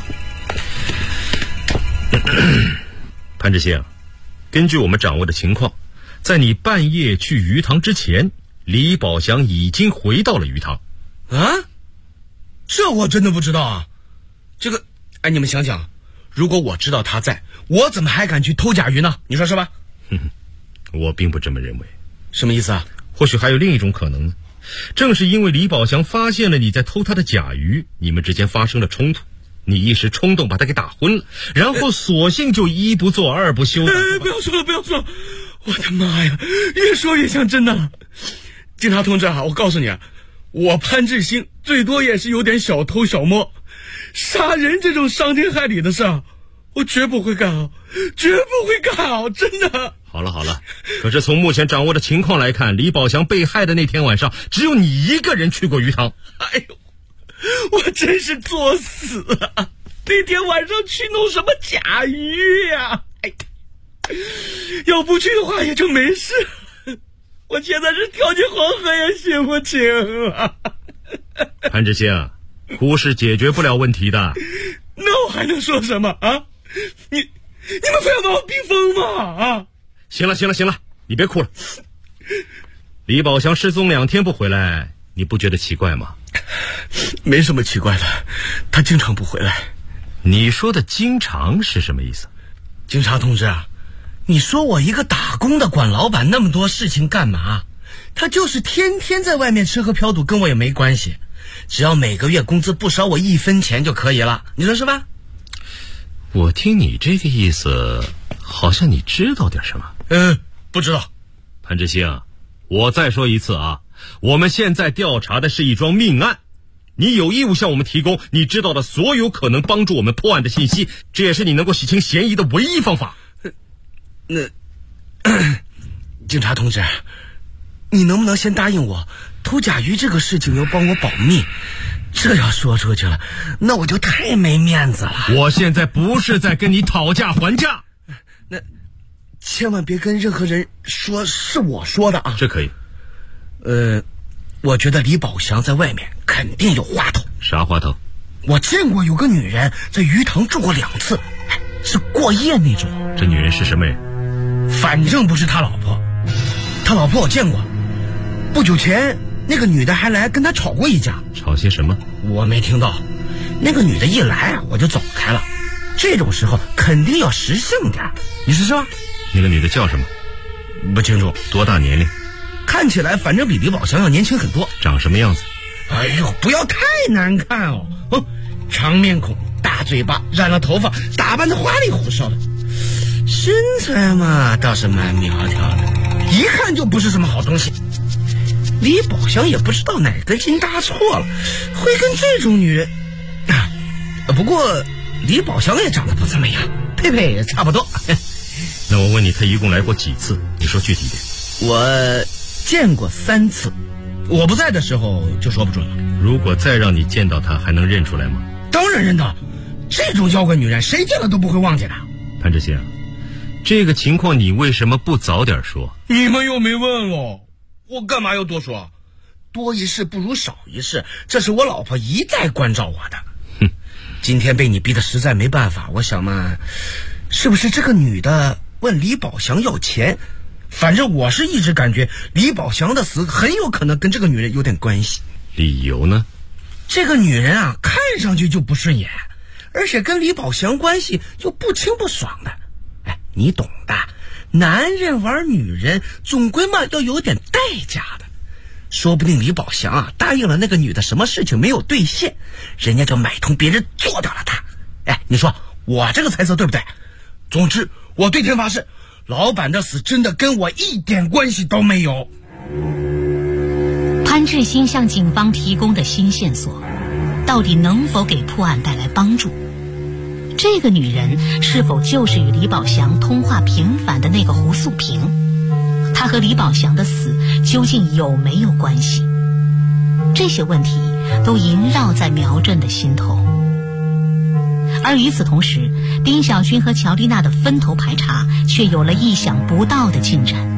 潘志兴，根据我们掌握的情况，在你半夜去鱼塘之前，李宝祥已经回到了鱼塘。 啊？这我真的不知道啊。这个，你们想想，如果我知道他在，我怎么还敢去偷甲鱼呢？你说是吧？ 我并不这么认为。 什么意思啊？ 或许还有另一种可能呢。正是因为李宝祥发现了你在偷他的甲鱼，你们之间发生了冲突，你一时冲动把他给打昏了，然后索性就1不做2不休的。 不要说了，不要说了，我的妈呀，越说越像真的了。警察同志啊，我告诉你啊，我潘志兴最多也是有点小偷小摸，杀人这种伤天害理的事啊，我绝不会干啊，绝不会干啊，真的。 好了，可是从目前掌握的情况来看，李宝祥被害的那天晚上，只有你一个人去过鱼塘。 哎呦，我真是作死啊！那天晚上去弄什么甲鱼呀？要不去的话也就没事。我现在是跳进黄河也洗不清了。 潘志兴，哭是解决不了问题的。 那我还能说什么啊？你们非要把我逼疯吗？啊！ 行了，你别哭了。李宝祥失踪2天不回来，你不觉得奇怪吗？ 没什么奇怪的，他经常不回来。 你说的经常是什么意思？ 警察同志啊，你说我一个打工的管老板那么多事情干嘛？他就是天天在外面吃喝嫖赌，跟我也没关系，只要每个月工资不少我1分钱就可以了，你说是吧？ 我听你这个意思，好像你知道点什么。 不知道。 潘志兴，我再说一次啊，我们现在调查的是一桩命案，你有义务向我们提供你知道的所有可能帮助我们破案的信息，这也是你能够洗清嫌疑的唯一方法。 警察同志，你能不能先答应我，偷甲鱼这个事情要帮我保密？这要说出去了，那我就太没面子了。 我现在不是在跟你讨价还价。 那千万别跟任何人说是我说的啊。 这可以。 我觉得李宝祥在外面肯定有花头。 啥花头？ 我见过有个女人在鱼塘住过2次，是过夜那种。 这女人是什么人？ 反正不是他老婆。他老婆我见过，不久前那个女的还来跟他吵过一架。 吵些什么？ 我没听到。那个女的一来啊，我就走开了。这种时候肯定要识相点，你说是吧？ 那个女的叫什么？ 不清楚。 多大年龄？ 看起来反正比李宝祥要年轻很多。 长什么样子？ 哎呦，不要太难看哦。长面孔，大嘴巴，染了头发，打扮得花里胡哨的。 身材嘛倒是蛮苗条的，一看就不是什么好东西。李宝祥也不知道哪根筋搭错了，会跟这种女人不过李宝祥也长得不怎么样，佩佩也差不多。 那我问你，他一共来过几次？你说具体点。 我见过3次，我不在的时候就说不准了。 如果再让你见到他，还能认出来吗？ 当然认得，这种妖怪女人谁见了都不会忘记的。 潘志新，这个情况你为什么不早点说？ 你们又没问我，我干嘛要多说？多一事不如少一事，这是我老婆一再关照我的。今天被你逼得实在没办法，我想嘛，是不是这个女的问李宝祥要钱？反正我是一直感觉李宝祥的死很有可能跟这个女人有点关系。 理由呢？ 这个女人啊，看上去就不顺眼，而且跟李宝祥关系又不清不爽的。哎，你懂的，男人玩女人总归嘛要有点代价的。说不定李宝祥啊答应了那个女的什么事情没有兑现，人家就买通别人做掉了她。哎，你说我这个猜测对不对？总之我对天发誓，老板的死真的跟我一点关系都没有。 潘志新向警方提供的新线索到底能否给破案带来帮助？这个女人是否就是与李宝祥通话频繁的那个胡素萍？她和李宝祥的死究竟有没有关系？这些问题都萦绕在苗振的心头。而与此同时，丁小军和乔丽娜的分头排查却有了意想不到的进展。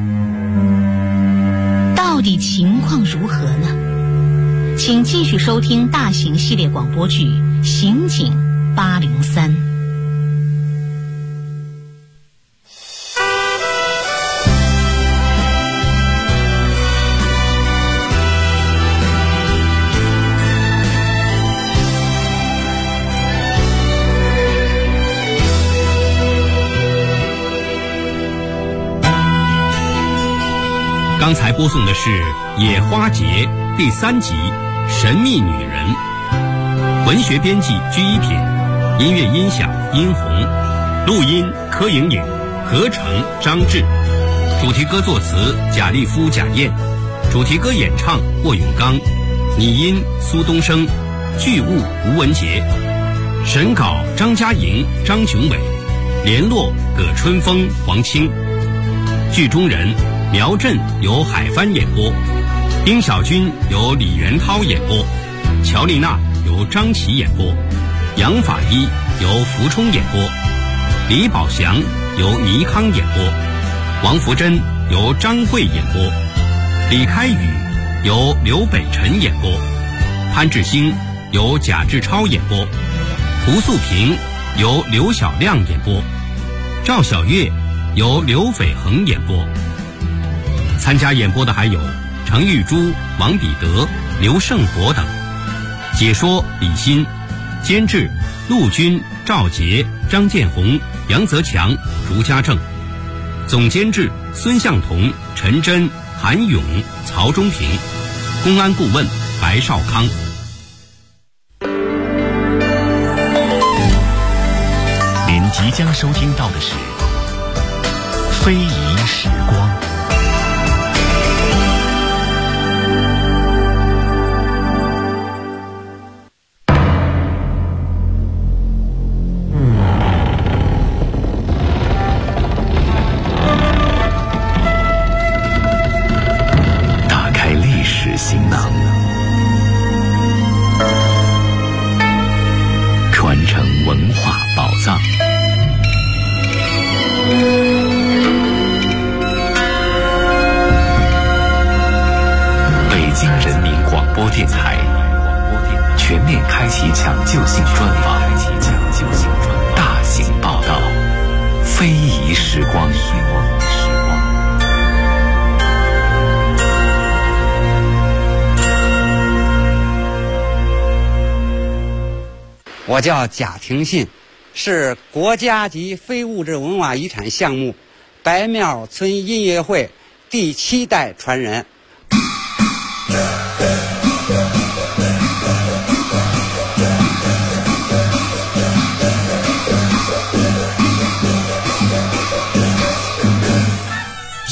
到底情况如何呢？请继续收听大型系列广播剧《刑警803》。 刚才播送的是《野花节》第3集《神秘女人》，文学编辑居一品，音乐音响殷红，录音柯莹莹，合成张志，主题歌作词贾立夫、贾燕，主题歌演唱霍永刚，拟音苏东升，剧务吴文杰，审稿张嘉莹、张雄伟，联络葛春风、黄清，剧中人苗振由海帆演播，丁小军由李元涛演播，乔丽娜由张琪演播，杨法医由福冲演播，李宝祥由倪康演播，王福珍由张慧演播，李开宇由刘北辰演播，潘志兴由贾志超演播，胡素萍由刘小亮演播，赵小月由刘斐恒演播。参加演播的还有程玉珠、王彼得、刘胜博等。解说李欣，监制陆军、赵杰、张建红、杨泽强、竹家正，总监制孙向同、陈真、韩勇、曹忠平，公安顾问白少康。 您即将收听到的是《非遗时光》。行囊，传承文化宝藏。北京人民广播电台全面开启抢救性专访，大型报道，非遗时光。 我叫贾廷信，是国家级非物质文化遗产项目白庙村音乐会第7代传人。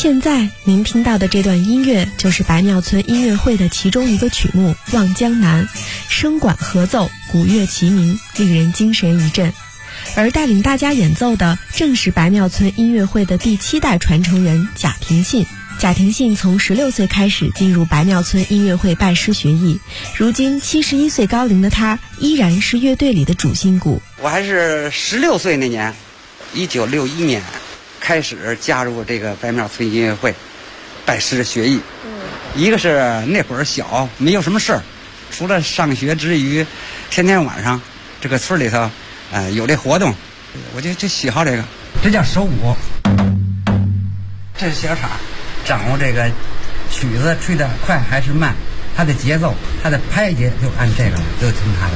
现在您听到的这段音乐就是白庙村音乐会的其中一个曲目《望江南》，声管合奏，鼓乐齐鸣，令人精神一振。而带领大家演奏的正是白庙村音乐会的第7代传承人贾廷信。贾廷信从16岁开始进入白庙村音乐会拜师学艺，如今71岁高龄的他依然是乐队里的主心骨。 我还是16岁那年，1961年开始加入这个白庙村音乐会，拜师学艺。一个是那会儿小，没有什么事儿，除了上学之余，天天晚上这个村里头，有这活动，我就喜好这个。这叫手鼓，这是小叉，掌握这个曲子吹得快还是慢，它的节奏，它的拍节就按这个，就听它的。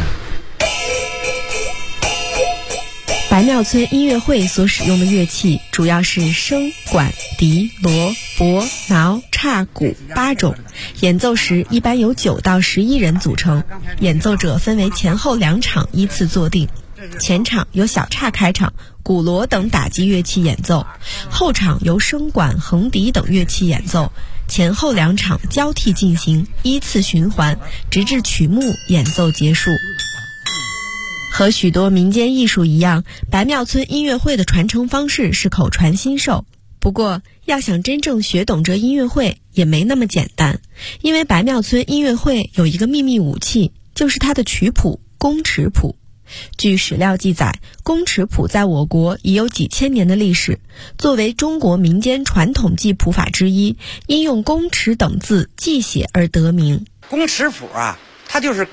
白庙村音乐会所使用的乐器主要是笙、管、笛、锣、钹、挠、叉、鼓8种，演奏时一般由9到11人组成，演奏者分为前后2场依次坐定。前场由小叉开场，鼓锣等打击乐器演奏，后场由笙管、横笛等乐器演奏，前后2场交替进行，依次循环，直至曲目演奏结束。和许多民间艺术一样，白庙村音乐会的传承方式是口传心授。不过，要想真正学懂这音乐会也没那么简单，因为白庙村音乐会有一个秘密武器，就是它的曲谱宫尺谱。据史料记载，宫尺谱在我国已有几千年的历史，作为中国民间传统记谱法之一，因用宫尺等字记写而得名。 宫尺谱啊，它就是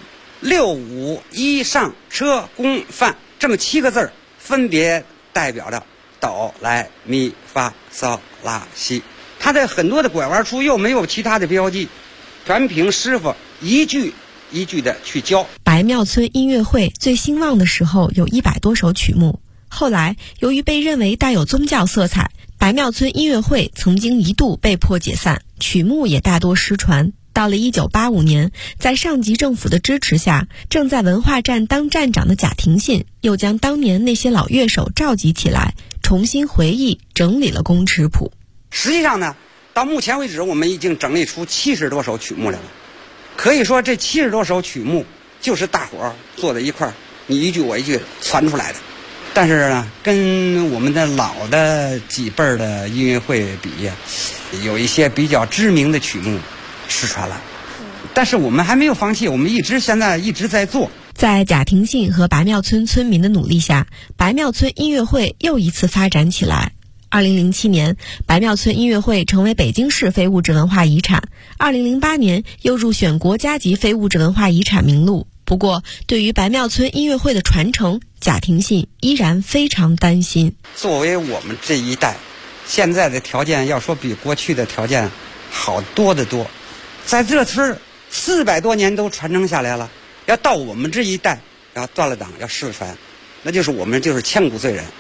6、5、1上车宫范这么7个字，分别代表着哆来咪发嗦拉西。它的很多的拐弯处又没有其他的标记，全凭师傅一句一句的去教。 白庙村音乐会最兴旺的时候有100多首曲目，后来由于被认为带有宗教色彩，白庙村音乐会曾经一度被迫解散，曲目也大多失传。到了1985年，在上级政府的支持下，正在文化站当站长的贾廷信又将当年那些老乐手召集起来，重新回忆整理了宫尺谱。 实际上呢，到目前为止我们已经整理出70多首曲目来了。可以说这70多首曲目就是大伙儿坐在一块儿，你一句我一句传出来的。但是呢，跟我们的老的几辈儿的音乐会比，有一些比较知名的曲目失传了，但是我们还没有放弃，我们现在一直在做。 在贾廷信和白庙村村民的努力下，白庙村音乐会又一次发展起来。2007年，白庙村音乐会成为北京市非物质文化遗产。2008年又入选国家级非物质文化遗产名录。不过，对于白庙村音乐会的传承，贾廷信依然非常担心。 作为我们这一代，现在的条件要说比过去的条件好多得多。在这村400多年都传承下来了，要到我们这一代要断了档要失传，那就是我们就是千古罪人。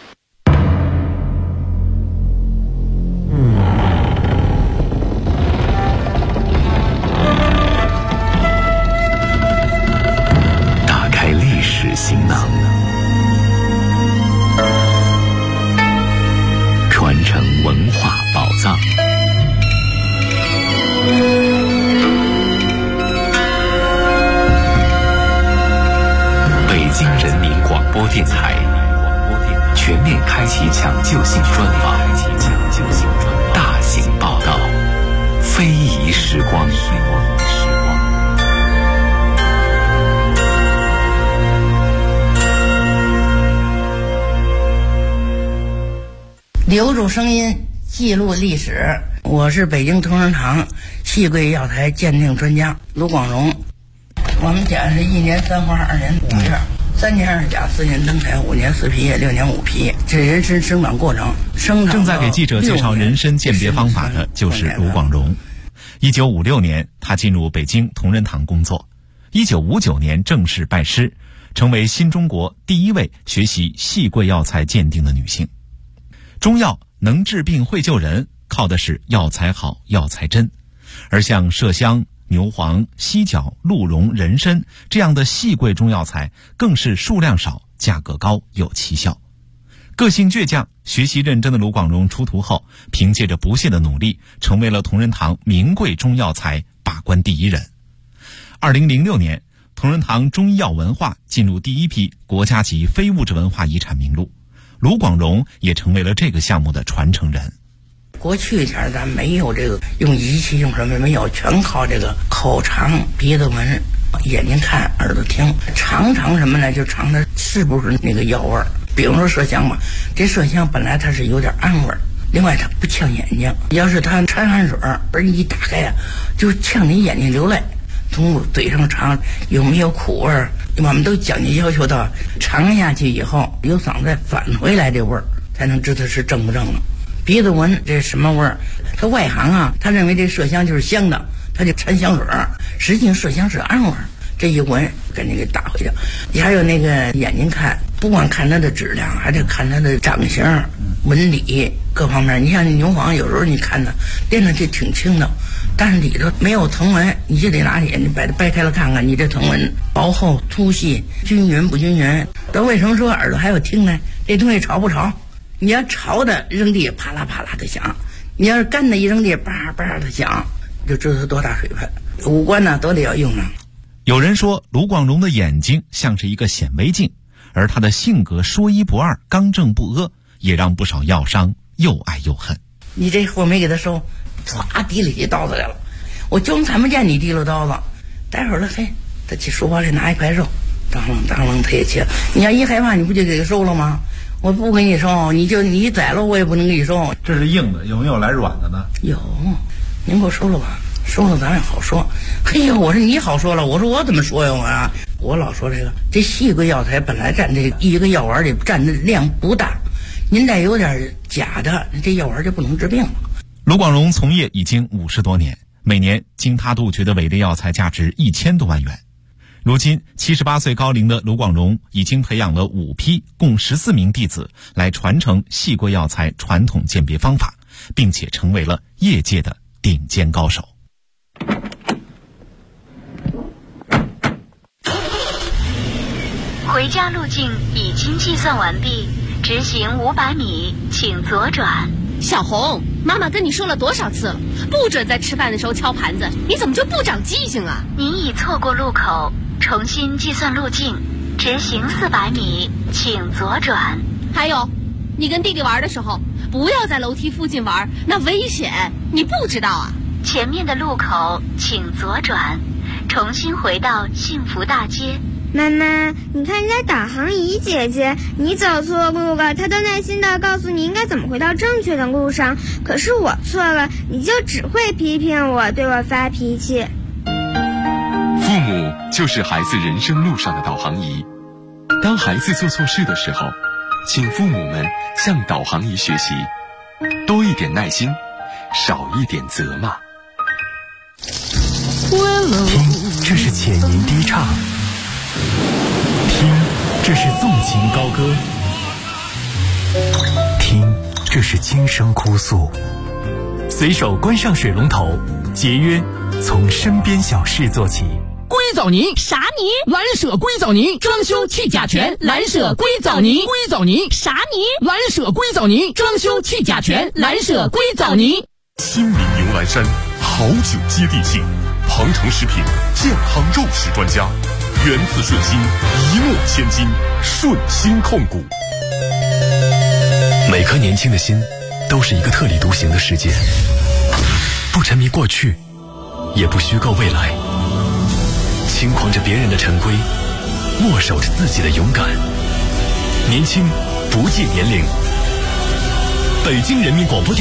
打开历史行囊，传承文化宝藏。北京人民广播电台全面开启抢救性专访，大型报道，非遗时光。 留住声音，记录历史。我是北京同仁堂戏柜药材鉴定专家卢广荣。我们家是1年3花2年5叶，3年2甲4年登台5年4皮叶6年5皮。这人参生长过程， 正在给记者介绍人参鉴别方法的就是卢广荣。1956年，他进入北京同仁堂工作。1959年正式拜师，成为新中国第一位学习戏柜药材鉴定的女性。中药能治病会救人，靠的是药材好、药材真。而像麝香、牛黄、犀角、鹿茸、人参这样的细贵中药材，更是数量少、价格高、有奇效。 个性倔强、学习认真的卢广荣出徒后，凭借着不懈的努力，成为了同仁堂名贵中药材把关第一人。2006年，同仁堂中医药文化进入第一批国家级非物质文化遗产名录，卢广荣也成为了这个项目的传承人。 过去前咱没有这个用仪器用什么没有，全靠这个口尝、鼻子闻、眼睛看、耳朵听，尝什么呢？就尝它是不是那个药味儿。比如说麝香吧，这麝香本来它是有点氨味儿，另外它不呛眼睛。要是它掺汗水儿一打开呀，就呛你眼睛流泪。从嘴上尝有没有苦味儿，我们都讲究要求到尝下去以后由嗓子再返回来这味儿，才能知道是正不正了。鼻子闻这什么味儿？他外行啊，他认为这麝香就是香的，他就掺香水儿，实际上麝香是氨味儿。这一闻给你给打回去。你还有那个眼睛看，不光看它的质量，还得看它的长相、纹理各方面。你像牛黄，有时候你看它练上去挺轻的，但是里头没有藤纹，你就得拿眼睛把它掰开了看看，你这藤纹薄厚、粗细、均匀不均匀。这为什么说耳朵还有听呢？这东西潮不潮？你要潮的扔地啪啦啪啦的响，你要是干的一扔地叭叭的响，就知道它多大水分。五官呢都得要用上。 有人说卢广荣的眼睛像是一个显微镜，而他的性格说一不二、刚正不阿，也让不少药商又爱又恨。 你这货没给他收，唰提了起刀子来了，我就看不见你提溜刀子。待会儿了，嘿，他去书包里拿一块肉，当啷当啷他也切。你要一害怕，你不就给他收了吗？我不给你收，你宰了我也不能给你收。 这是硬的，有没有来软的呢？ 有，您给我收了吧。收了咱也好说。嘿呀，我说你好说了，我说我怎么说呀？我老说这细桂药材本来占这一个药丸里占的量不大，您再有点假的，这药丸就不能治病了。 卢广荣从业已经50多年，每年经他杜绝的伪劣药材价值1000多万元。如今78岁高龄的卢广荣已经培养了5批共14名弟子来传承细桂药材传统鉴别方法，并且成为了业界的顶尖高手。 回家路径已经计算完毕，直行500米，请左转。 小红，妈妈跟你说了多少次了，不准在吃饭的时候敲盘子，你怎么就不长记性啊？ 您已错过路口，重新计算路径，直行400米，请左转。 还有，你跟弟弟玩的时候，不要在楼梯附近玩，那危险，你不知道啊？ 前面的路口请左转，重新回到幸福大街。 妈妈，你看人家导航仪姐姐，你走错路了，她都耐心地告诉你应该怎么回到正确的路上。可是我错了，你就只会批评我，对我发脾气。 父母就是孩子人生路上的导航仪。当孩子做错事的时候，请父母们向导航仪学习，多一点耐心，少一点责骂。 听，这是浅吟低唱。听，这是纵情高歌。听，这是轻声哭诉。随手关上水龙头，节约，从身边小事做起。 硅藻泥啥泥？蓝舍硅藻泥，装修去甲醛。蓝舍硅藻泥，硅藻泥啥泥？蓝舍硅藻泥，装修去甲醛。蓝舍硅藻泥。 新民牛栏山，好酒接地气，庞城食品健康肉食专家，源自顺心，一诺千金，顺心控股。 每颗年轻的心都是一个特立独行的世界，不沉迷过去，也不虚构未来，轻狂着别人的陈规，默守着自己的勇敢。年轻不计年龄。北京人民广播电